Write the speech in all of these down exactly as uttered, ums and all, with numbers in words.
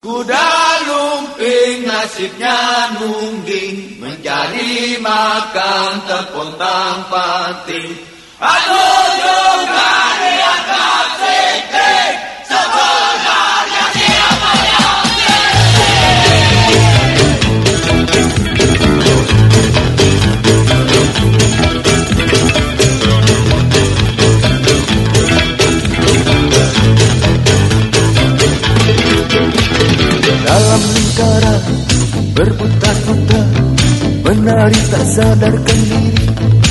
Kuda lumping nasibnya nungging, mencari makan terpontang-panting. Aku juga dianggap siting, sebenarnya siapa yang dalam lingkaran berputar-putar, menari tak sadarkan diri.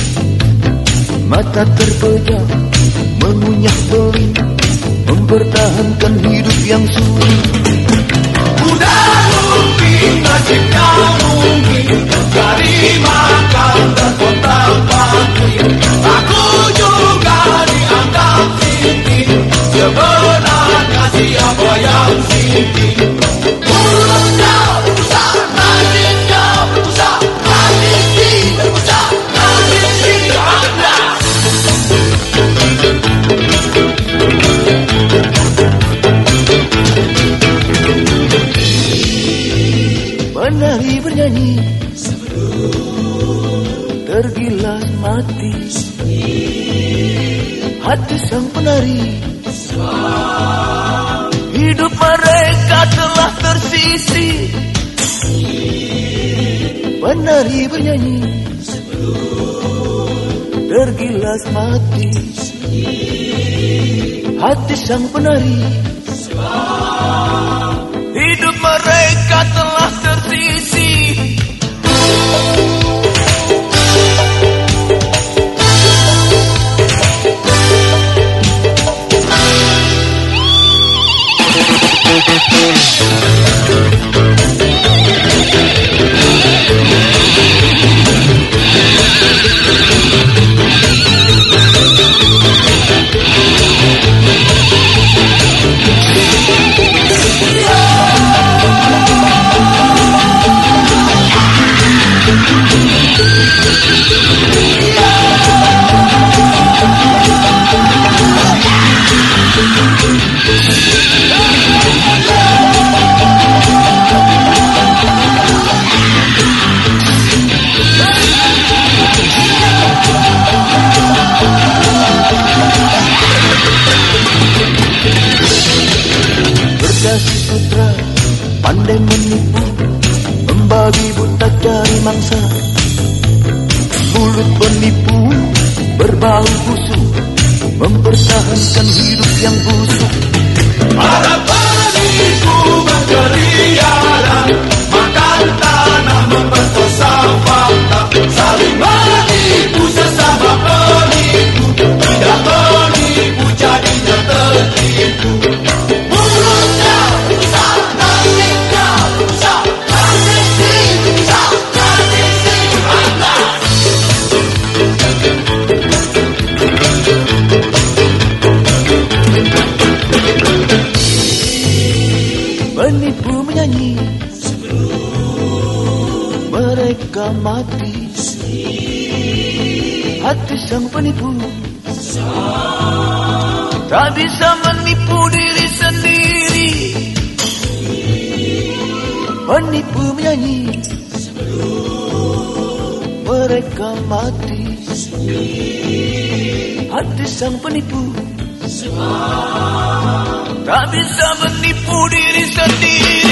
Mata terpejam, mengunyah beli, mempertahankan hidup yang sulit. kuda lumping nasibnya nungging, mencari makan terpontang-panting. Aku juga dianggap siting, sebenarnya siapa yang siting? Mulutnya berbusa, nasibnya berbusa, nasibnya berbusa, nasibnya anda. Menari bernyanyi tergilas mati, hati sang penari. Hidup mereka telah tersisi. Menari bernyanyi tergilas mati, hati sang penari. Hidup mereka telah tersisi. Berdasi putra pandai menipu, membagi buta cari mangsa. Mulut penipu berbau busuk, mempertahankan hidup yang busuk. Para penipu berkeliaran, makan tanah, memperkosa fakta, saling menipu sesama penipu. Tidak menipu jadinya tertipu. Mulutnya berbusa, nasibnya berbusa, nasibnya berbusa, nasibnya anda. Penipu menyanyi mereka mati, hati sang penipu tak bisa menipu diri sendiri. Penipu menyanyi mereka mati, hati sang penipu tak bisa menipu diri sendiri.